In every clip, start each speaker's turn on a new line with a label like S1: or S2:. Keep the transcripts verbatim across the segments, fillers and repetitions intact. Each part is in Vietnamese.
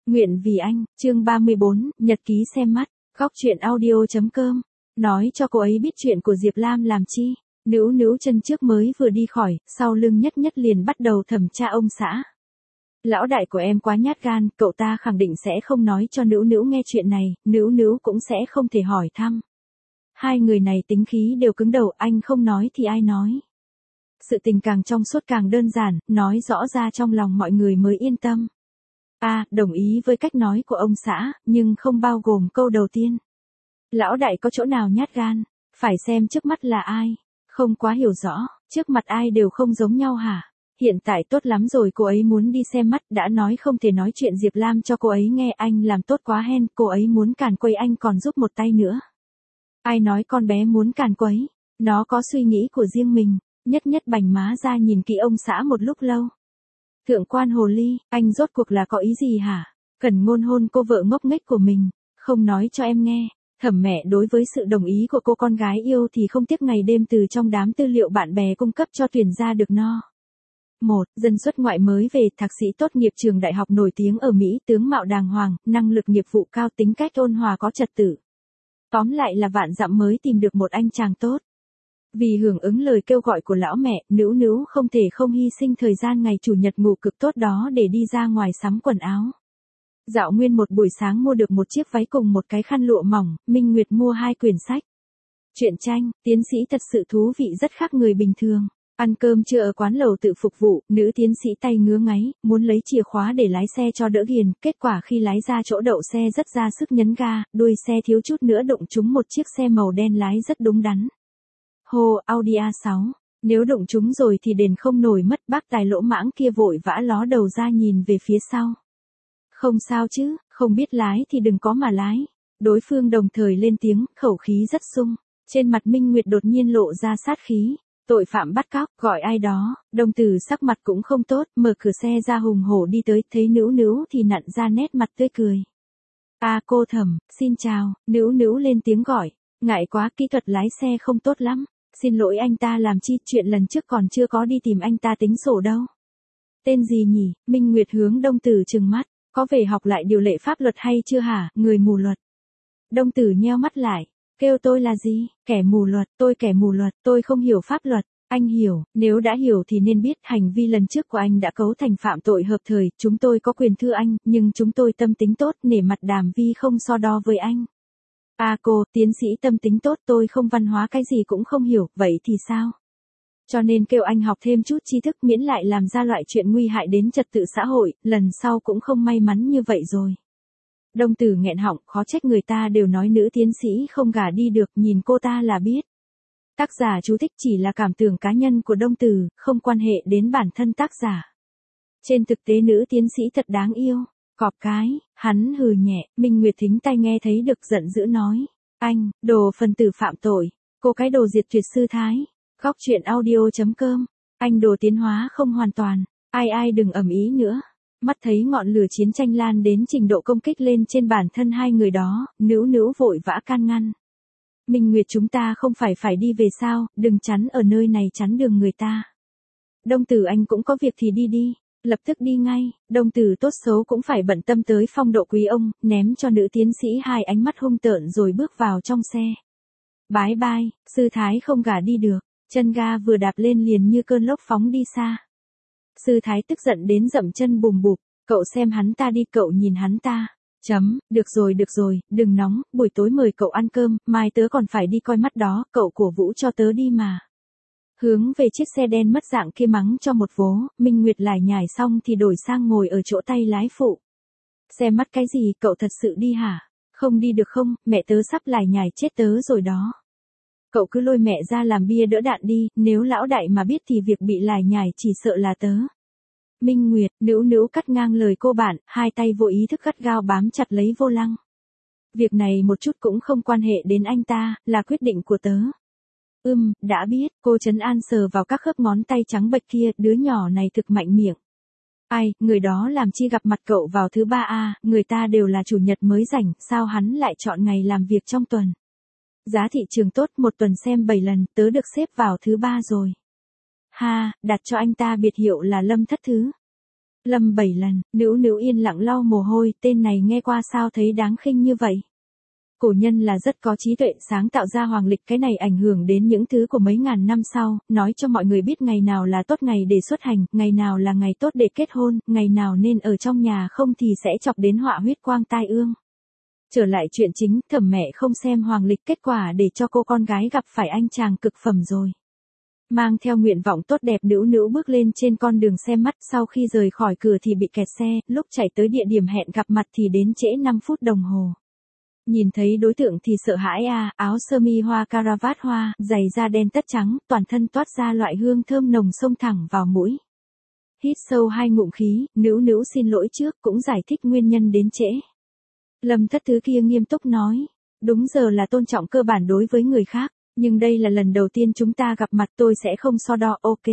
S1: Nguyện vì anh, chương ba mươi bốn, nhật ký xem mắt, góc truyện audio.com. Nói cho cô ấy biết chuyện của Diệp Lam làm chi. Nữu Nữu chân trước mới vừa đi khỏi, sau lưng Nhất Nhất liền bắt đầu thẩm tra ông xã. Lão đại của em quá nhát gan, cậu ta khẳng định sẽ không nói cho Nữu Nữu nghe chuyện này, Nữu Nữu cũng sẽ không thể hỏi thăm. Hai người này tính khí đều cứng đầu, anh không nói thì ai nói. Sự tình càng trong suốt càng đơn giản, nói rõ ra trong lòng mọi người mới yên tâm. A, à, đồng ý với cách nói của ông xã, nhưng không bao gồm câu đầu tiên. Lão đại có chỗ nào nhát gan, phải xem trước mắt là ai, không quá hiểu rõ, trước mặt ai đều không giống nhau hả? Hiện tại tốt lắm rồi, cô ấy muốn đi xem mắt, đã nói không thể nói chuyện Diệp Lam cho cô ấy nghe, anh làm tốt quá hen, cô ấy muốn càn quấy anh còn giúp một tay nữa. Ai nói con bé muốn càn quấy, nó có suy nghĩ của riêng mình. Nhất Nhất bành má ra nhìn kỹ ông xã một lúc lâu. Thượng quan hồ ly, anh rốt cuộc là có ý gì hả? Cần ngôn hôn cô vợ ngốc nghếch của mình, không nói cho em nghe. Thẩm mẹ đối với sự đồng ý của cô con gái yêu thì không tiếc ngày đêm từ trong đám tư liệu bạn bè cung cấp cho tuyển ra được no. Một, dân xuất ngoại mới về, thạc sĩ tốt nghiệp trường đại học nổi tiếng ở Mỹ, tướng mạo đàng hoàng, năng lực nghiệp vụ cao, tính cách ôn hòa có trật tự. Tóm lại là vạn dặm mới tìm được một anh chàng tốt. Vì hưởng ứng lời kêu gọi của lão mẹ, Nữu Nữu không thể không hy sinh thời gian ngày chủ nhật ngủ cực tốt đó để đi ra ngoài sắm quần áo. Dạo nguyên một buổi sáng mua được một chiếc váy cùng một cái khăn lụa mỏng, Minh Nguyệt mua hai quyển sách. Truyện tranh, tiến sĩ thật sự thú vị, rất khác người bình thường. Ăn cơm trưa ở quán lẩu tự phục vụ, nữ tiến sĩ tay ngứa ngáy, muốn lấy chìa khóa để lái xe cho đỡ ghiền, kết quả khi lái ra chỗ đậu xe rất ra sức nhấn ga, đuôi xe thiếu chút nữa đụng trúng một chiếc xe màu đen lái rất đúng đắn. Hồ, Audi a sáu, nếu đụng chúng rồi thì đền không nổi mất, bác tài lỗ mãng kia vội vã ló đầu ra nhìn về phía sau. Không sao chứ, không biết lái thì đừng có mà lái. Đối phương đồng thời lên tiếng, khẩu khí rất sung. Trên mặt Minh Nguyệt đột nhiên lộ ra sát khí. Tội phạm bắt cóc, gọi ai đó, đồng tử sắc mặt cũng không tốt, mở cửa xe ra hùng hổ đi tới, thấy Nữu Nữu thì nặn ra nét mặt tươi cười. À cô Thẩm, xin chào, Nữu Nữu lên tiếng gọi. Ngại quá, kỹ thuật lái xe không tốt lắm. Xin lỗi anh ta làm chi, chuyện lần trước còn chưa có đi tìm anh ta tính sổ đâu. Tên gì nhỉ? Minh Nguyệt hướng Đông Tử trừng mắt, có về học lại điều lệ pháp luật hay chưa hả, người mù luật? Đông Tử nheo mắt lại, kêu tôi là gì? Kẻ mù luật, tôi kẻ mù luật, tôi không hiểu pháp luật. Anh hiểu, nếu đã hiểu thì nên biết hành vi lần trước của anh đã cấu thành phạm tội hợp thời, chúng tôi có quyền thưa anh, nhưng chúng tôi tâm tính tốt, nể mặt Đàm Vi không so đo với anh. À cô, tiến sĩ tâm tính tốt, tôi không văn hóa cái gì cũng không hiểu, vậy thì sao? Cho nên kêu anh học thêm chút tri thức, miễn lại làm ra loại chuyện nguy hại đến trật tự xã hội, lần sau cũng không may mắn như vậy rồi. Đông Tử nghẹn họng, khó trách người ta đều nói nữ tiến sĩ không gả đi được, nhìn cô ta là biết. Tác giả chú thích chỉ là cảm tưởng cá nhân của Đông Tử, không quan hệ đến bản thân tác giả. Trên thực tế nữ tiến sĩ thật đáng yêu. Cọp cái, hắn hừ nhẹ, Minh Nguyệt thính tai nghe thấy được giận dữ nói. Anh, đồ phần tử phạm tội, cô cái đồ diệt tuyệt sư thái. Góc truyện audio.com, anh đồ tiến hóa không hoàn toàn, ai ai đừng ầm ĩ nữa. Mắt thấy ngọn lửa chiến tranh lan đến trình độ công kích lên trên bản thân hai người đó, Nữu Nữu vội vã can ngăn. Minh Nguyệt chúng ta không phải phải đi về sao, đừng chắn ở nơi này chắn đường người ta. Đông Tử anh cũng có việc thì đi đi. Lập tức đi ngay, Đông Tử tốt xấu cũng phải bận tâm tới phong độ quý ông, ném cho nữ tiến sĩ hai ánh mắt hung tợn rồi bước vào trong xe. Bái bai, sư thái không gả đi được, chân ga vừa đạp lên liền như cơn lốc phóng đi xa. Sư thái tức giận đến dậm chân bùm bụp, cậu xem hắn ta đi, cậu nhìn hắn ta. Chấm, được rồi được rồi, đừng nóng, buổi tối mời cậu ăn cơm, mai tớ còn phải đi coi mắt đó, cậu cổ vũ cho tớ đi mà. Hướng về chiếc xe đen mất dạng kia mắng cho một vố, Minh Nguyệt lải nhải xong thì đổi sang ngồi ở chỗ tay lái phụ. Xem mắt cái gì, cậu thật sự đi hả? Không đi được không, mẹ tớ sắp lải nhải chết tớ rồi đó. Cậu cứ lôi mẹ ra làm bia đỡ đạn đi, nếu lão đại mà biết thì việc bị lải nhải chỉ sợ là tớ. Minh Nguyệt, Nữu Nữu cắt ngang lời cô bạn, hai tay vô ý thức gắt gao bám chặt lấy vô lăng. Việc này một chút cũng không quan hệ đến anh ta, là quyết định của tớ. Ừm, đã biết, cô trấn an sờ vào các khớp ngón tay trắng bệch kia, đứa nhỏ này thực mạnh miệng. Ai, người đó làm chi gặp mặt cậu vào thứ ba a, người ta đều là chủ nhật mới rảnh, sao hắn lại chọn ngày làm việc trong tuần. Giá thị trường tốt, một tuần xem bảy lần, tớ được xếp vào thứ ba rồi. Ha, đặt cho anh ta biệt hiệu là Lâm Thất Thứ. Lầm bảy lần, Nữu Nữu yên lặng lau mồ hôi, tên này nghe qua sao thấy đáng khinh như vậy. Cổ nhân là rất có trí tuệ, sáng tạo ra hoàng lịch, cái này ảnh hưởng đến những thứ của mấy ngàn năm sau, nói cho mọi người biết ngày nào là tốt ngày để xuất hành, ngày nào là ngày tốt để kết hôn, ngày nào nên ở trong nhà không thì sẽ chọc đến họa huyết quang tai ương. Trở lại chuyện chính, Thẩm mẹ không xem hoàng lịch, kết quả để cho cô con gái gặp phải anh chàng cực phẩm rồi. Mang theo nguyện vọng tốt đẹp, Nữu Nữu bước lên trên con đường xem mắt, sau khi rời khỏi cửa thì bị kẹt xe, lúc chạy tới địa điểm hẹn gặp mặt thì đến trễ năm phút đồng hồ. Nhìn thấy đối tượng thì sợ hãi à, áo sơ mi hoa caravat hoa, giày da đen tất trắng, toàn thân toát ra loại hương thơm nồng xông thẳng vào mũi. Hít sâu hai ngụm khí, Nữu Nữu xin lỗi trước, cũng giải thích nguyên nhân đến trễ. Lâm Thất Thứ kia nghiêm túc nói, đúng giờ là tôn trọng cơ bản đối với người khác, nhưng đây là lần đầu tiên chúng ta gặp mặt, tôi sẽ không so đo, ok.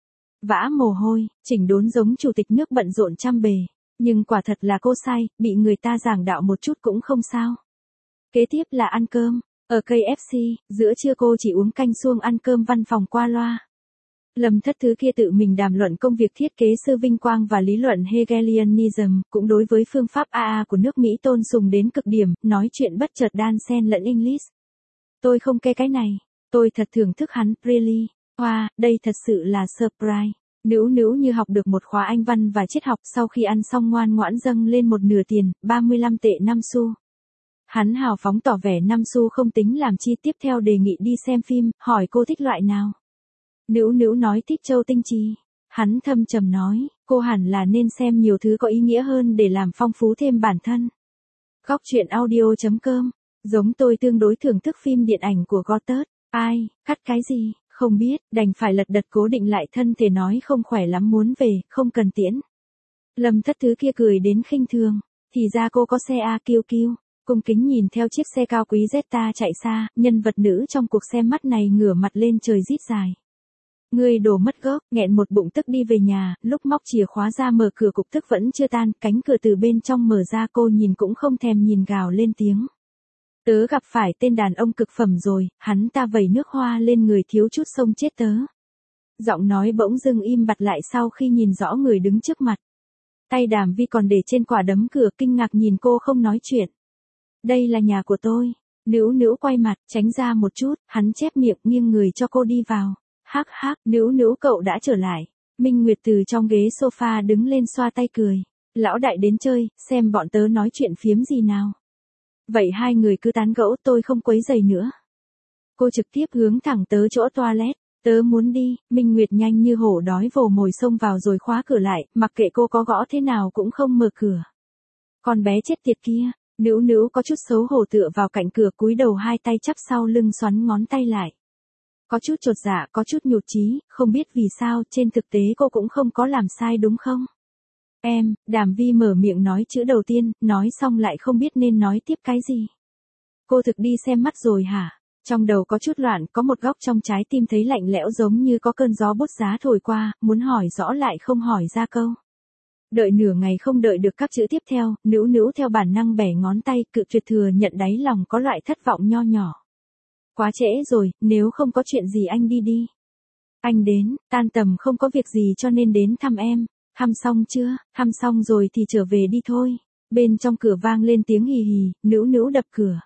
S1: Vã mồ hôi, chỉnh đốn giống chủ tịch nước bận rộn trăm bề, nhưng quả thật là cô sai, bị người ta giảng đạo một chút cũng không sao. Kế tiếp là ăn cơm, ở ca ép xê, giữa trưa cô chỉ uống canh suông ăn cơm văn phòng qua loa. Lâm Thất Thứ kia tự mình đàm luận công việc thiết kế sư vinh quang và lý luận Hegelianism, cũng đối với phương pháp a a của nước Mỹ tôn sùng đến cực điểm, nói chuyện bất chợt đan xen lẫn English. Tôi không kê cái này, tôi thật thưởng thức hắn, really, wow, đây thật sự là surprise. Nữu Nữu như học được một khóa Anh văn và triết học, sau khi ăn xong ngoan ngoãn dâng lên một nửa tiền, ba mươi lăm tệ năm xu. Hắn hào phóng tỏ vẻ năm xu không tính làm chi, tiếp theo đề nghị đi xem phim, hỏi cô thích loại nào. Nữu Nữu nói thích Châu Tinh Trì. Hắn thâm trầm nói, cô hẳn là nên xem nhiều thứ có ý nghĩa hơn để làm phong phú thêm bản thân. Góc truyện audio chấm com. Giống tôi tương đối thưởng thức phim điện ảnh của Gothard. Ai, cắt cái gì, không biết, đành phải lật đật cố định lại thân thể nói không khỏe lắm muốn về, không cần tiễn. Lâm Thất Thứ kia cười đến khinh thường, thì ra cô có xe A kiu kiu. Cung kính nhìn theo chiếc xe cao quý Zeta chạy xa, nhân vật nữ trong cuộc xem mắt này ngửa mặt lên trời rít dài. Ngươi đồ mất gốc, nghẹn một bụng tức đi về nhà, lúc móc chìa khóa ra mở cửa cục tức vẫn chưa tan, cánh cửa từ bên trong mở ra, cô nhìn cũng không thèm nhìn gào lên tiếng. Tớ gặp phải tên đàn ông cực phẩm rồi, hắn ta vẩy nước hoa lên người thiếu chút xông chết tớ. Giọng nói bỗng dưng im bặt lại sau khi nhìn rõ người đứng trước mặt. Tay Đàm Vi còn để trên quả đấm cửa, kinh ngạc nhìn cô không nói chuyện. Đây là nhà của tôi. Nữu Nữu quay mặt, tránh ra một chút, hắn chép miệng nghiêng người cho cô đi vào. Hắc hắc, Nữu Nữu cậu đã trở lại. Minh Nguyệt từ trong ghế sofa đứng lên xoa tay cười. Lão đại đến chơi, xem bọn tớ nói chuyện phiếm gì nào. Vậy hai người cứ tán gẫu, tôi không quấy rầy nữa. Cô trực tiếp hướng thẳng tới chỗ toilet. Tớ muốn đi, Minh Nguyệt nhanh như hổ đói vồ mồi xông vào rồi khóa cửa lại, mặc kệ cô có gõ thế nào cũng không mở cửa. Con bé chết tiệt kia, Nữu Nữu có chút xấu hổ tựa vào cạnh cửa, cúi đầu hai tay chắp sau lưng xoắn ngón tay lại. Có chút chột dạ, có chút nhụt chí, không biết vì sao, trên thực tế cô cũng không có làm sai đúng không? Em, Đàm Vi mở miệng nói chữ đầu tiên, nói xong lại không biết nên nói tiếp cái gì. Cô thực đi xem mắt rồi hả? Trong đầu có chút loạn, có một góc trong trái tim thấy lạnh lẽo giống như có cơn gió bút giá thổi qua, muốn hỏi rõ lại không hỏi ra câu. Đợi nửa ngày không đợi được các chữ tiếp theo, Nữu Nữu theo bản năng bẻ ngón tay, cự tuyệt thừa nhận đáy lòng có loại thất vọng nho nhỏ. Quá trễ rồi, nếu không có chuyện gì anh đi đi. Anh đến, tan tầm không có việc gì cho nên đến thăm em. Thăm xong chưa? Thăm xong rồi thì trở về đi thôi. Bên trong cửa vang lên tiếng hì hì, Nữu Nữu đập cửa.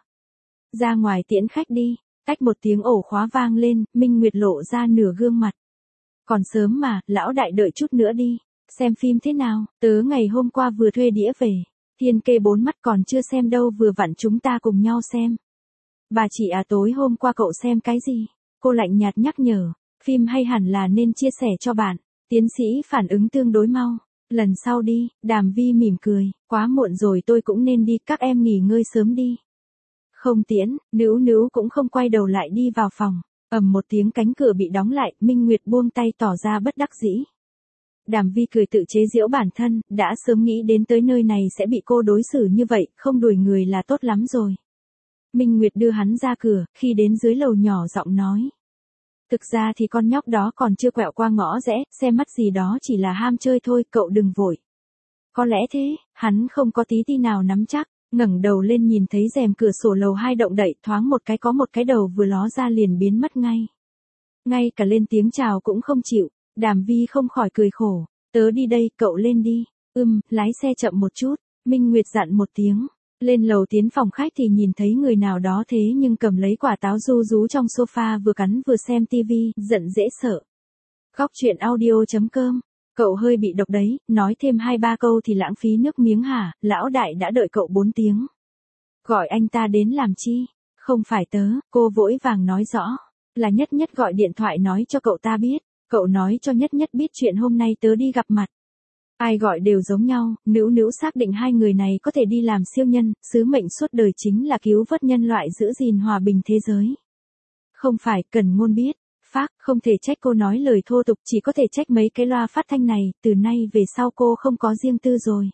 S1: Ra ngoài tiễn khách đi. Tách một tiếng ổ khóa vang lên, Minh Nguyệt lộ ra nửa gương mặt. Còn sớm mà, lão đại đợi chút nữa đi. Xem phim thế nào? Tớ ngày hôm qua vừa thuê đĩa về. Thiên Kê bốn mắt còn chưa xem đâu, vừa vặn chúng ta cùng nhau xem. Bà chị à, tối hôm qua cậu xem cái gì? Cô lạnh nhạt nhắc nhở. Phim hay hẳn là nên chia sẻ cho bạn. Tiến sĩ phản ứng tương đối mau. Lần sau đi, Đàm Vi mỉm cười. Quá muộn rồi, tôi cũng nên đi, các em nghỉ ngơi sớm đi. Không tiễn, Nữu Nữu cũng không quay đầu lại đi vào phòng. Ầm một tiếng cánh cửa bị đóng lại, Minh Nguyệt buông tay tỏ ra bất đắc dĩ. Đàm Vi cười tự chế giễu bản thân, đã sớm nghĩ đến tới nơi này sẽ bị cô đối xử như vậy, không đuổi người là tốt lắm rồi. Minh Nguyệt đưa hắn ra cửa, khi đến dưới lầu nhỏ giọng nói. Thực ra thì con nhóc đó còn chưa quẹo qua ngõ rẽ, xem mắt gì đó chỉ là ham chơi thôi, cậu đừng vội. Có lẽ thế, hắn không có tí ti nào nắm chắc, ngẩng đầu lên nhìn thấy rèm cửa sổ lầu hai động đậy, thoáng một cái có một cái đầu vừa ló ra liền biến mất ngay. Ngay cả lên tiếng chào cũng không chịu, Đàm Vi không khỏi cười khổ. Tớ đi đây, cậu lên đi. Ừm, lái xe chậm một chút. Minh Nguyệt dặn một tiếng. Lên lầu tiến phòng khách thì nhìn thấy người nào đó thế nhưng cầm lấy quả táo ru rú trong sofa vừa cắn vừa xem tivi, giận dễ sợ. Góc chuyện audio.com. Cậu hơi bị độc đấy, nói thêm hai ba câu thì lãng phí nước miếng hả, lão đại đã đợi cậu bốn tiếng. Gọi anh ta đến làm chi? Không phải tớ, cô vội vàng nói rõ. Là Nhất Nhất gọi điện thoại nói cho cậu ta biết. Cậu nói cho Nhất Nhất biết chuyện hôm nay tớ đi gặp mặt. Ai gọi đều giống nhau, Nữu Nữu xác định hai người này có thể đi làm siêu nhân, sứ mệnh suốt đời chính là cứu vớt nhân loại giữ gìn hòa bình thế giới. Không phải, Cần Ngôn biết. Phác, không thể trách cô nói lời thô tục, chỉ có thể trách mấy cái loa phát thanh này, từ nay về sau cô không có riêng tư rồi.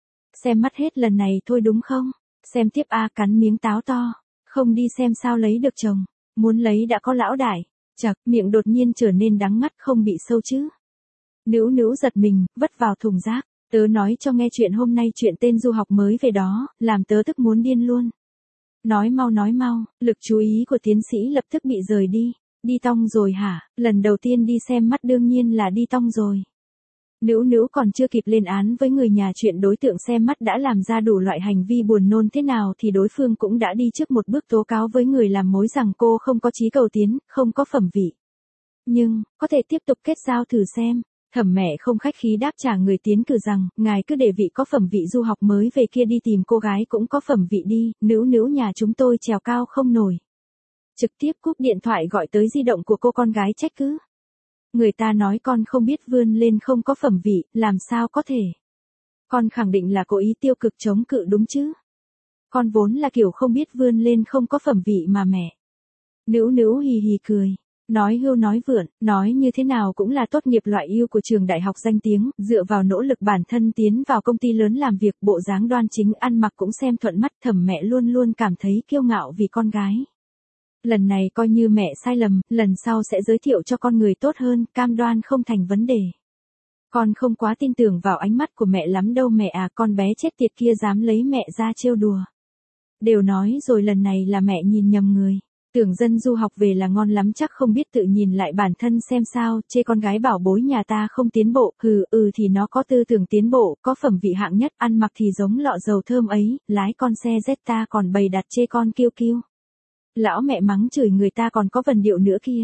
S1: Xem mắt hết lần này thôi đúng không? Xem tiếp a, cắn miếng táo to. Không đi xem sao lấy được chồng. Muốn lấy đã có lão đại. Chật, miệng đột nhiên trở nên đắng ngắt không bị sâu chứ. Nữu Nữu giật mình, vất vào thùng rác. Tớ nói cho nghe chuyện hôm nay, chuyện tên du học mới về đó, làm tớ tức muốn điên luôn. Nói mau nói mau, lực chú ý của tiến sĩ lập tức bị rời đi. Đi tong rồi hả? Lần đầu tiên đi xem mắt đương nhiên là đi tong rồi. Nữu Nữu còn chưa kịp lên án với người nhà chuyện đối tượng xem mắt đã làm ra đủ loại hành vi buồn nôn thế nào thì đối phương cũng đã đi trước một bước tố cáo với người làm mối rằng cô không có chí cầu tiến, không có phẩm vị. Nhưng, có thể tiếp tục kết giao thử xem. Thẩm mẹ không khách khí đáp trả người tiến cử rằng, ngài cứ để vị có phẩm vị du học mới về kia đi tìm cô gái cũng có phẩm vị đi, Nữu Nữu nhà chúng tôi trèo cao không nổi. Trực tiếp cúp điện thoại gọi tới di động của cô con gái trách cứ. Người ta nói con không biết vươn lên không có phẩm vị, làm sao có thể. Con khẳng định là cố ý tiêu cực chống cự đúng chứ. Con vốn là kiểu không biết vươn lên không có phẩm vị mà mẹ. Nữu Nữu hì hì cười. Nói hưu nói vượn, nói như thế nào cũng là tốt nghiệp loại ưu của trường đại học danh tiếng, dựa vào nỗ lực bản thân tiến vào công ty lớn làm việc, bộ dáng đoan chính ăn mặc cũng xem thuận mắt, Thẩm mẹ luôn luôn cảm thấy kiêu ngạo vì con gái. Lần này coi như mẹ sai lầm, lần sau sẽ giới thiệu cho con người tốt hơn, cam đoan không thành vấn đề. Con không quá tin tưởng vào ánh mắt của mẹ lắm đâu mẹ à, con bé chết tiệt kia dám lấy mẹ ra trêu đùa. Đều nói rồi lần này là mẹ nhìn nhầm người. Tưởng dân du học về là ngon lắm chắc không biết tự nhìn lại bản thân xem sao, chê con gái bảo bối nhà ta không tiến bộ, hừ ừ thì nó có tư tưởng tiến bộ, có phẩm vị hạng nhất, ăn mặc thì giống lọ dầu thơm ấy, lái con xe Jetta còn bày đặt chê con kiêu kiêu. Lão mẹ mắng chửi người ta còn có vần điệu nữa kia.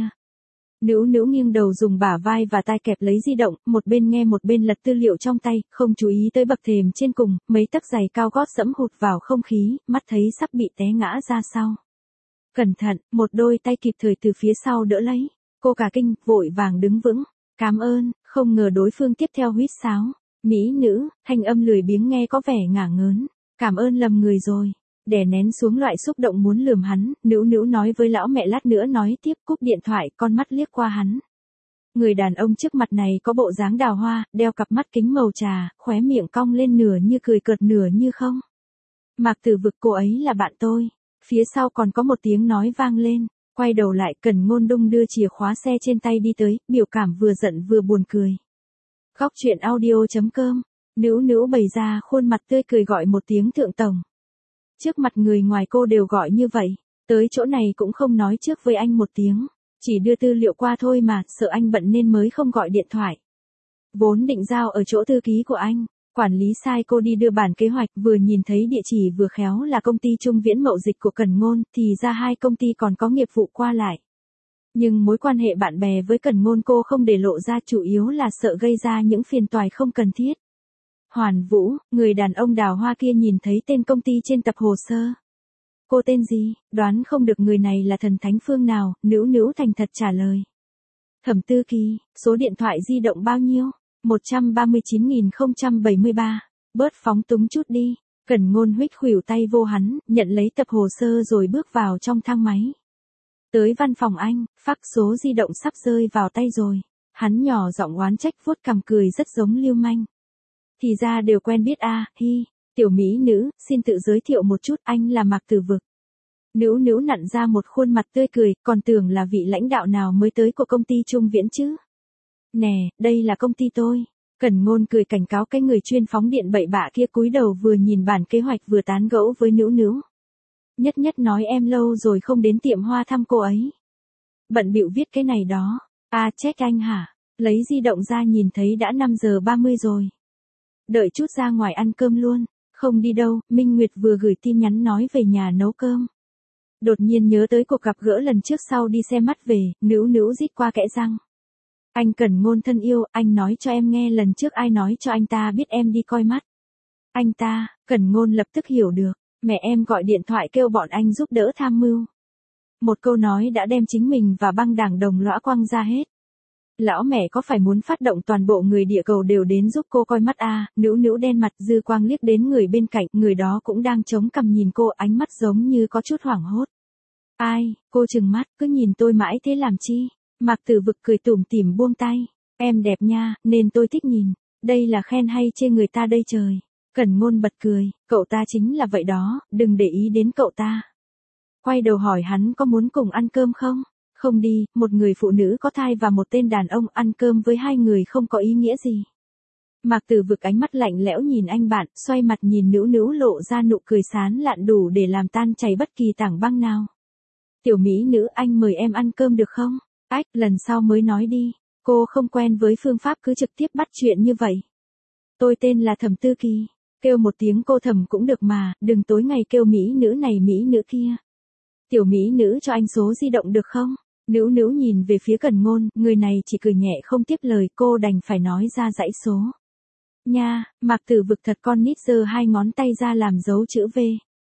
S1: Nữu Nữu nghiêng đầu dùng bả vai và tai kẹp lấy di động, một bên nghe một bên lật tư liệu trong tay, không chú ý tới bậc thềm trên cùng, mấy tấc giày cao gót dẫm hụt vào không khí, mắt thấy sắp bị té ngã ra sau. Cẩn thận, một đôi tay kịp thời từ phía sau đỡ lấy. Cô cả kinh, vội vàng đứng vững. Cám ơn, không ngờ đối phương tiếp theo huýt sáo. Mỹ nữ, thanh âm lười biếng nghe có vẻ ngả ngớn. Cảm ơn lầm người rồi. Đè nén xuống loại xúc động muốn lườm hắn, Nữu Nữu nói với lão mẹ lát nữa nói tiếp, cúp điện thoại, con mắt liếc qua hắn. Người đàn ông trước mặt này có bộ dáng đào hoa, đeo cặp mắt kính màu trà, khóe miệng cong lên nửa như cười cợt nửa như không. Mạc Tử Vực, cô ấy là bạn tôi. Phía sau còn có một tiếng nói vang lên, quay đầu lại Cần Ngôn đung đưa chìa khóa xe trên tay đi tới, biểu cảm vừa giận vừa buồn cười. Góc chuyện audio.com, Nữu Nữu bày ra khuôn mặt tươi cười gọi một tiếng thượng tổng. Trước mặt người ngoài cô đều gọi như vậy, tới chỗ này cũng không nói trước với anh một tiếng, chỉ đưa tư liệu qua thôi mà, sợ anh bận nên mới không gọi điện thoại. Vốn định giao ở chỗ thư ký của anh. Quản lý sai cô đi đưa bản kế hoạch, vừa nhìn thấy địa chỉ vừa khéo là công ty Trung Viễn Mậu Dịch của Cần Ngôn, thì ra hai công ty còn có nghiệp vụ qua lại. Nhưng mối quan hệ bạn bè với Cần Ngôn cô không để lộ ra, chủ yếu là sợ gây ra những phiền toái không cần thiết. Hoàn Vũ, người đàn ông đào hoa kia nhìn thấy tên công ty trên tập hồ sơ. Cô tên gì, đoán không được người này là thần thánh phương nào, Nữu Nữu thành thật trả lời. Thẩm Tư Kỳ, số điện thoại di động bao nhiêu? một trăm ba mươi chín nghìn không trăm bảy mươi ba. Bớt phóng túng chút đi. Cần Ngôn huých khuỷu tay vô hắn, nhận lấy tập hồ sơ rồi bước vào trong thang máy. Tới văn phòng anh, phác số di động sắp rơi vào tay rồi. Hắn nhỏ giọng oán trách vuốt cằm cười rất giống lưu manh. Thì ra đều quen biết a, à, hi. Tiểu mỹ nữ, xin tự giới thiệu một chút, anh là Mạc Tử Vực. Nữu Nữu nặn ra một khuôn mặt tươi cười, còn tưởng là vị lãnh đạo nào mới tới của công ty Trung Viễn chứ. Nè, đây là công ty tôi. Cần Ngôn cười cảnh cáo cái người chuyên phóng điện bậy bạ kia, cúi đầu vừa nhìn bản kế hoạch vừa tán gẫu với Nữu Nữu. Nhất Nhất nói em lâu rồi không đến tiệm hoa thăm cô ấy. Bận bịu viết cái này đó. À, trách anh hả? Lấy di động ra nhìn thấy đã năm giờ ba mươi rồi. Đợi chút ra ngoài ăn cơm luôn. Không đi đâu, Minh Nguyệt vừa gửi tin nhắn nói về nhà nấu cơm. Đột nhiên nhớ tới cuộc gặp gỡ lần trước sau đi xem mắt về, nữu nữu rít qua kẽ răng. Anh Cẩn Ngôn thân yêu, anh nói cho em nghe lần trước ai nói cho anh ta biết em đi coi mắt. Anh ta, Cẩn Ngôn lập tức hiểu được, mẹ em gọi điện thoại kêu bọn anh giúp đỡ tham mưu. Một câu nói đã đem chính mình và băng đảng đồng lõa quăng ra hết. Lão mẹ có phải muốn phát động toàn bộ người địa cầu đều đến giúp cô coi mắt à, nữu nữu đen mặt dư quang liếc đến người bên cạnh, người đó cũng đang chống cằm nhìn cô, ánh mắt giống như có chút hoảng hốt. Ai, cô trừng mắt, cứ nhìn tôi mãi thế làm chi? Mạc Tử Vực cười tủm tỉm buông tay, em đẹp nha, nên tôi thích nhìn, đây là khen hay chê người ta đây trời. Cẩn Ngôn bật cười, cậu ta chính là vậy đó, đừng để ý đến cậu ta. Quay đầu hỏi hắn có muốn cùng ăn cơm không? Không đi, một người phụ nữ có thai và một tên đàn ông ăn cơm với hai người không có ý nghĩa gì. Mạc Tử Vực ánh mắt lạnh lẽo nhìn anh bạn, xoay mặt nhìn nữu nữu lộ ra nụ cười sán lạn đủ để làm tan chảy bất kỳ tảng băng nào. Tiểu mỹ nữ, anh mời em ăn cơm được không? Ách, lần sau mới nói đi, cô không quen với phương pháp cứ trực tiếp bắt chuyện như vậy. Tôi tên là Thẩm Tư Kỳ, kêu một tiếng cô Thẩm cũng được mà, đừng tối ngày kêu mỹ nữ này mỹ nữ kia. Tiểu mỹ nữ cho anh số di động được không? Nữu nữu nhìn về phía Cẩn Ngôn, người này chỉ cười nhẹ không tiếp lời, cô đành phải nói ra dãy số. Nha, Mạc Tử Vực thật con nít giơ hai ngón tay ra làm dấu chữ V.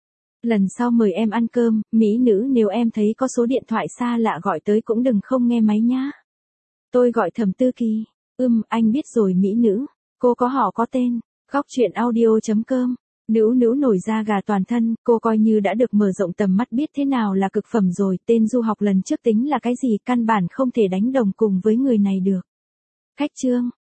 S1: Lần sau mời em ăn cơm, mỹ nữ nếu em thấy có số điện thoại xa lạ gọi tới cũng đừng không nghe máy nhá. Tôi gọi Thẩm Tư Kỳ. Ừm, anh biết rồi mỹ nữ. Cô có họ có tên. Góc truyện audio chấm com. Nữu nữu nổi da gà toàn thân, cô coi như đã được mở rộng tầm mắt biết thế nào là cực phẩm rồi, tên du học lần trước tính là cái gì, căn bản không thể đánh đồng cùng với người này được. Khách trương,